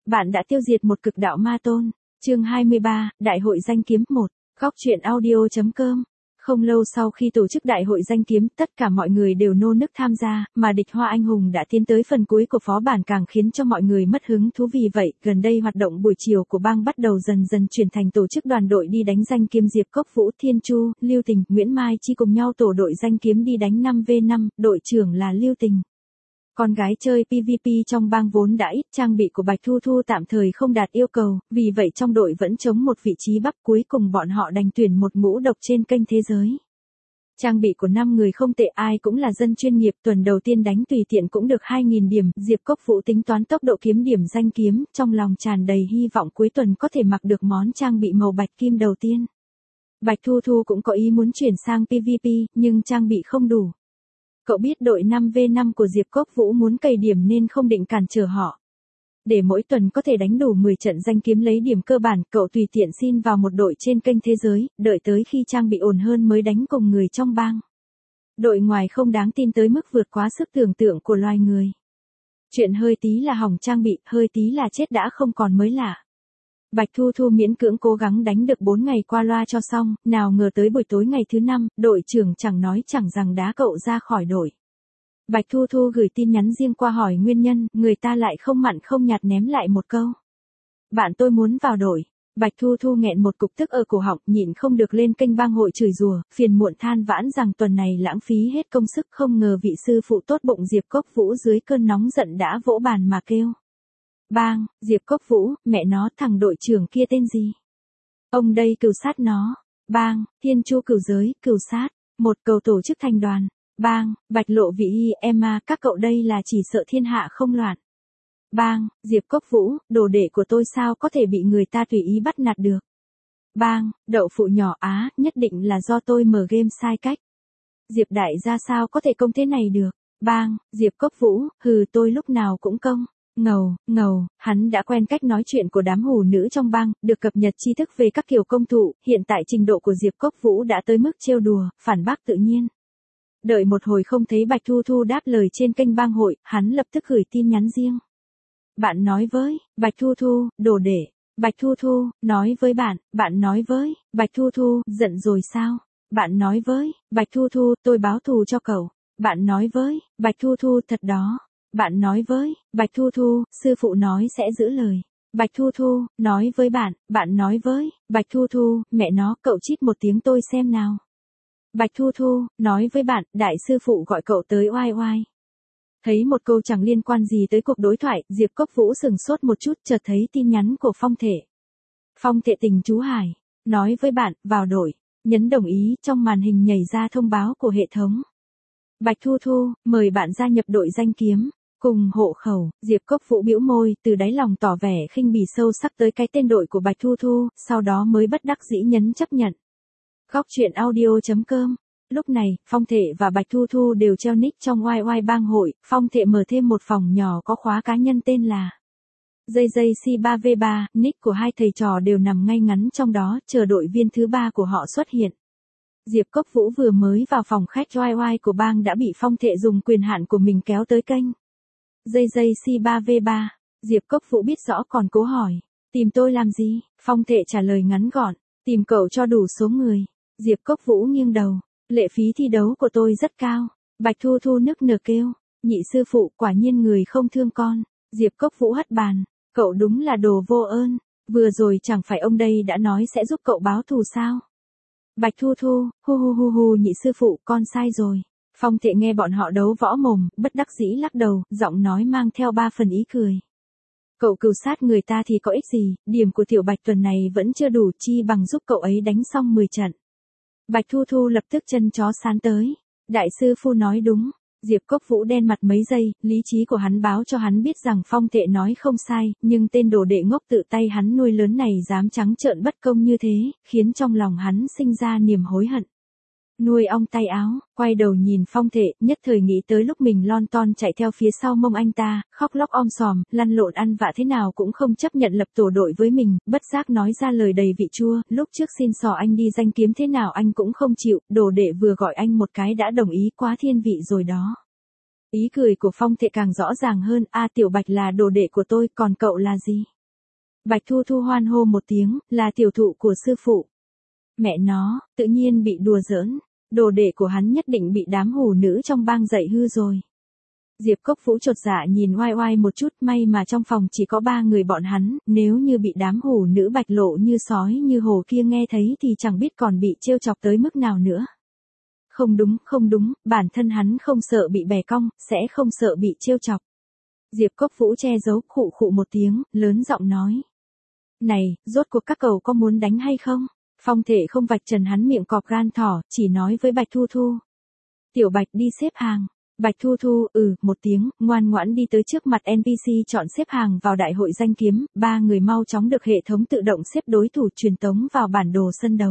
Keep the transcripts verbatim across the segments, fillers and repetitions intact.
Bạn đã tiêu diệt một cực đạo ma tôn. Chương hai mươi ba, Đại hội danh kiếm một. Góc truyện audio chấm com. Không lâu sau khi tổ chức đại hội danh kiếm, tất cả mọi người đều nô nức tham gia, mà địch hoa anh hùng đã tiến tới phần cuối của phó bản càng khiến cho mọi người mất hứng thú. Vì vậy, gần đây hoạt động buổi chiều của bang bắt đầu dần dần chuyển thành tổ chức đoàn đội đi đánh danh kiếm. Diệp Cốc Vũ, Thiên Chu, Lưu Tình, Nguyễn Mai Chi cùng nhau tổ đội danh kiếm đi đánh năm vs năm, đội trưởng là Lưu Tình. Con gái chơi pê vê pê trong bang vốn đã ít, trang bị của Bạch Thu Thu tạm thời không đạt yêu cầu, vì vậy trong đội vẫn trống một vị trí bắp. Cuối cùng bọn họ đành tuyển một ngũ độc trên kênh thế giới. Trang bị của năm người không tệ, ai cũng là dân chuyên nghiệp, tuần đầu tiên đánh tùy tiện cũng được hai nghìn điểm. Diệp Cốc Vũ tính toán tốc độ kiếm điểm danh kiếm, trong lòng tràn đầy hy vọng cuối tuần có thể mặc được món trang bị màu bạch kim đầu tiên. Bạch Thu Thu cũng có ý muốn chuyển sang pê vê pê, nhưng trang bị không đủ. Cậu biết đội năm vs năm của Diệp Cốc Vũ muốn cày điểm nên không định cản trở họ. Để mỗi tuần có thể đánh đủ mười trận danh kiếm lấy điểm cơ bản, cậu tùy tiện xin vào một đội trên kênh thế giới, đợi tới khi trang bị ổn hơn mới đánh cùng người trong bang. Đội ngoài không đáng tin tới mức vượt quá sức tưởng tượng của loài người. Chuyện hơi tí là hỏng trang bị, hơi tí là chết đã không còn mới lạ. Bạch Thu Thu miễn cưỡng cố gắng đánh được bốn ngày qua loa cho xong, nào ngờ tới buổi tối ngày thứ năm, đội trưởng chẳng nói chẳng rằng đá cậu ra khỏi đội. Bạch Thu Thu gửi tin nhắn riêng qua hỏi nguyên nhân, người ta lại không mặn không nhạt ném lại một câu. Bạn tôi muốn vào đội. Bạch Thu Thu nghẹn một cục tức ở cổ họng, nhịn không được lên kênh bang hội chửi rủa, phiền muộn than vãn rằng tuần này lãng phí hết công sức. Không ngờ vị sư phụ tốt bụng Diệp Cốc Vũ dưới cơn nóng giận đã vỗ bàn mà kêu. Bang, Diệp Cốc Vũ, mẹ nó, thằng đội trưởng kia tên gì? Ông đây cừu sát nó. Bang, Thiên Chu cừu giới, cừu sát. Một cầu tổ chức thành đoàn. Bang, Bạch Lộ Vị Y, Emma, các cậu đây là chỉ sợ thiên hạ không loạn. Bang, Diệp Cốc Vũ, đồ đệ của tôi sao có thể bị người ta tùy ý bắt nạt được. Bang, Đậu Phụ nhỏ Á, nhất định là do tôi mở game sai cách. Diệp đại gia sao có thể công thế này được. Bang, Diệp Cốc Vũ, hừ, tôi lúc nào cũng công. Ngầu, ngầu, hắn đã quen cách nói chuyện của đám hủ nữ trong bang, được cập nhật tri thức về các kiểu công thủ, hiện tại trình độ của Diệp Cốc Vũ đã tới mức trêu đùa, phản bác tự nhiên. Đợi một hồi không thấy Bạch Thu Thu đáp lời trên kênh bang hội, hắn lập tức gửi tin nhắn riêng. Bạn nói với, Bạch Thu Thu, đồ để. Bạch Thu Thu, nói với bạn, bạn nói với, Bạch Thu Thu, giận rồi sao? Bạn nói với, Bạch Thu Thu, tôi báo thù cho cậu. Bạn nói với, Bạch Thu Thu, thật đó. Bạn nói với, Bạch Thu Thu, sư phụ nói sẽ giữ lời. Bạch Thu Thu, nói với bạn, bạn nói với, Bạch Thu Thu, mẹ nó, cậu chít một tiếng tôi xem nào. Bạch Thu Thu, nói với bạn, đại sư phụ gọi cậu tới oai oai. Thấy một câu chẳng liên quan gì tới cuộc đối thoại, Diệp Cốc Vũ sừng sốt một chút, chợt thấy tin nhắn của Phong Thể. Phong Thể tình chú Hải, nói với bạn, vào đội, nhấn đồng ý, trong màn hình nhảy ra thông báo của hệ thống. Bạch Thu Thu, mời bạn gia nhập đội danh kiếm. Cùng hộ khẩu, Diệp Cốc Vũ bĩu môi, từ đáy lòng tỏ vẻ khinh bỉ sâu sắc tới cái tên đội của Bạch Thu Thu, sau đó mới bất đắc dĩ nhấn chấp nhận. Góc truyện audio chấm com. Lúc này, Phong Thể và Bạch Thu Thu đều treo nick trong oai oai bang hội, Phong Thể mở thêm một phòng nhỏ có khóa cá nhân tên là J J C ba vs ba, nick của hai thầy trò đều nằm ngay ngắn trong đó, chờ đội viên thứ ba của họ xuất hiện. Diệp Cốc Vũ vừa mới vào phòng khách oai oai của bang đã bị Phong Thể dùng quyền hạn của mình kéo tới kênh J J C ba vs ba. Diệp Cốc Vũ biết rõ còn cố hỏi, tìm tôi làm gì? Phong Thể trả lời ngắn gọn, tìm cậu cho đủ số người. Diệp Cốc Vũ nghiêng đầu, lệ phí thi đấu của tôi rất cao. Bạch Thu Thu nức nở kêu, nhị sư phụ quả nhiên người không thương con. Diệp Cốc Vũ hất bàn, cậu đúng là đồ vô ơn, vừa rồi chẳng phải ông đây đã nói sẽ giúp cậu báo thù sao? Bạch Thu Thu, hu hu hu hu, nhị sư phụ, con sai rồi. Phong Thể nghe bọn họ đấu võ mồm, bất đắc dĩ lắc đầu, giọng nói mang theo ba phần ý cười. Cậu cừu sát người ta thì có ích gì, điểm của Tiểu Bạch tuần này vẫn chưa đủ, chi bằng giúp cậu ấy đánh xong mười trận. Bạch Thu Thu lập tức chân chó sán tới. Đại sư phu nói đúng. Diệp Cốc Vũ đen mặt mấy giây, lý trí của hắn báo cho hắn biết rằng Phong Thể nói không sai, nhưng tên đồ đệ ngốc tự tay hắn nuôi lớn này dám trắng trợn bất công như thế, khiến trong lòng hắn sinh ra niềm hối hận. Nuôi ong tay áo, quay đầu nhìn Phong Thể, nhất thời nghĩ tới lúc mình lon ton chạy theo phía sau mông anh ta, khóc lóc om sòm, lăn lộn ăn vạ thế nào cũng không chấp nhận lập tổ đội với mình, bất giác nói ra lời đầy vị chua, lúc trước xin xỏ anh đi danh kiếm thế nào anh cũng không chịu, đồ đệ vừa gọi anh một cái đã đồng ý, quá thiên vị rồi đó. Ý cười của Phong Thể càng rõ ràng hơn, a Tiểu Bạch là đồ đệ của tôi, còn cậu là gì? Bạch Thu Thu hoan hô một tiếng, là tiểu thụ của sư phụ. Mẹ nó, tự nhiên bị đùa giỡn, đồ đệ của hắn nhất định bị đám hủ nữ trong bang dạy hư rồi. Diệp Cốc Vũ chột dạ nhìn oai oai một chút, may mà trong phòng chỉ có ba người bọn hắn, nếu như bị đám hủ nữ bạch lộ như sói như hổ kia nghe thấy thì chẳng biết còn bị trêu chọc tới mức nào nữa. Không đúng, không đúng, bản thân hắn không sợ bị bẻ cong, sẽ không sợ bị trêu chọc. Diệp Cốc Vũ che giấu, khụ khụ một tiếng, lớn giọng nói. Này, rốt cuộc các cậu có muốn đánh hay không? Phong Thể không vạch trần hắn miệng cọp gan thỏ, chỉ nói với Bạch Thu Thu. Tiểu Bạch đi xếp hàng. Bạch Thu Thu, ừ, một tiếng, ngoan ngoãn đi tới trước mặt en pê xê chọn xếp hàng vào đại hội danh kiếm, ba người mau chóng được hệ thống tự động xếp đối thủ truyền tống vào bản đồ sân đấu.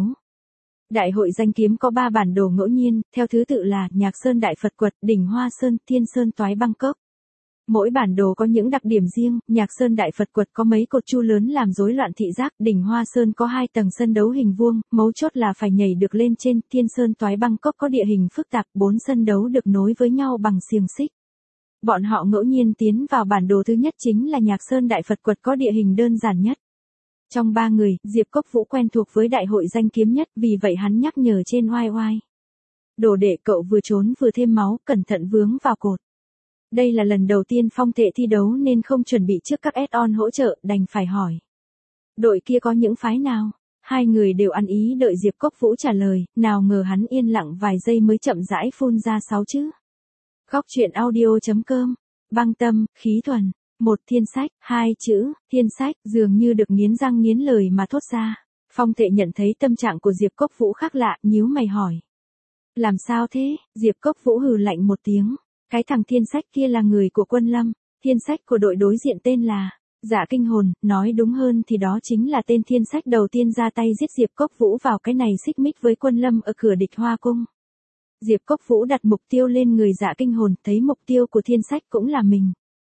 Đại hội danh kiếm có ba bản đồ ngẫu nhiên, theo thứ tự là Nhạc Sơn Đại Phật Quật, Đỉnh Hoa Sơn, Thiên Sơn Toái Bangkok. Mỗi bản đồ có những đặc điểm riêng, Nhạc Sơn Đại Phật Quật có mấy cột trụ lớn làm rối loạn thị giác, Đỉnh Hoa Sơn có hai tầng sân đấu hình vuông, mấu chốt là phải nhảy được lên trên, Thiên Sơn Toái Bangkok có địa hình phức tạp, bốn sân đấu được nối với nhau bằng xiềng xích. Bọn họ ngẫu nhiên tiến vào bản đồ thứ nhất chính là Nhạc Sơn Đại Phật Quật có địa hình đơn giản nhất. Trong ba người, Diệp Cốc Vũ quen thuộc với đại hội danh kiếm nhất, vì vậy hắn nhắc nhở trên oai oai. Đồ đệ cậu vừa trốn vừa thêm máu, cẩn thận vướng vào cột. Đây là lần đầu tiên Phong Thể thi đấu nên không chuẩn bị trước các add-on hỗ trợ, đành phải hỏi. Đội kia có những phái nào? Hai người đều ăn ý đợi Diệp Cốc Vũ trả lời, nào ngờ hắn yên lặng vài giây mới chậm rãi phun ra sáu chữ. Góc truyện audio chấm com, băng tâm, khí thuần, một thiên sách, hai chữ, thiên sách, dường như được nghiến răng nghiến lời mà thốt ra. Phong Thể nhận thấy tâm trạng của Diệp Cốc Vũ khác lạ, nhíu mày hỏi. Làm sao thế? Diệp Cốc Vũ hừ lạnh một tiếng. Cái thằng thiên sách kia là người của Quân Lâm, thiên sách của đội đối diện tên là Dạ Kinh Hồn, nói đúng hơn thì đó chính là tên thiên sách đầu tiên ra tay giết Diệp Cốc Vũ vào cái này xích mích với Quân Lâm ở cửa Địch Hoa Cung. Diệp Cốc Vũ đặt mục tiêu lên người Dạ Kinh Hồn, thấy mục tiêu của thiên sách cũng là mình.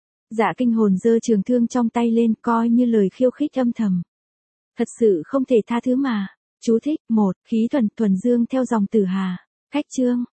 Dạ Kinh Hồn giơ trường thương trong tay lên, coi như lời khiêu khích âm thầm. Thật sự không thể tha thứ mà. Chú thích, một, khí thuần, thuần dương theo dòng Tử Hà. Cách chương.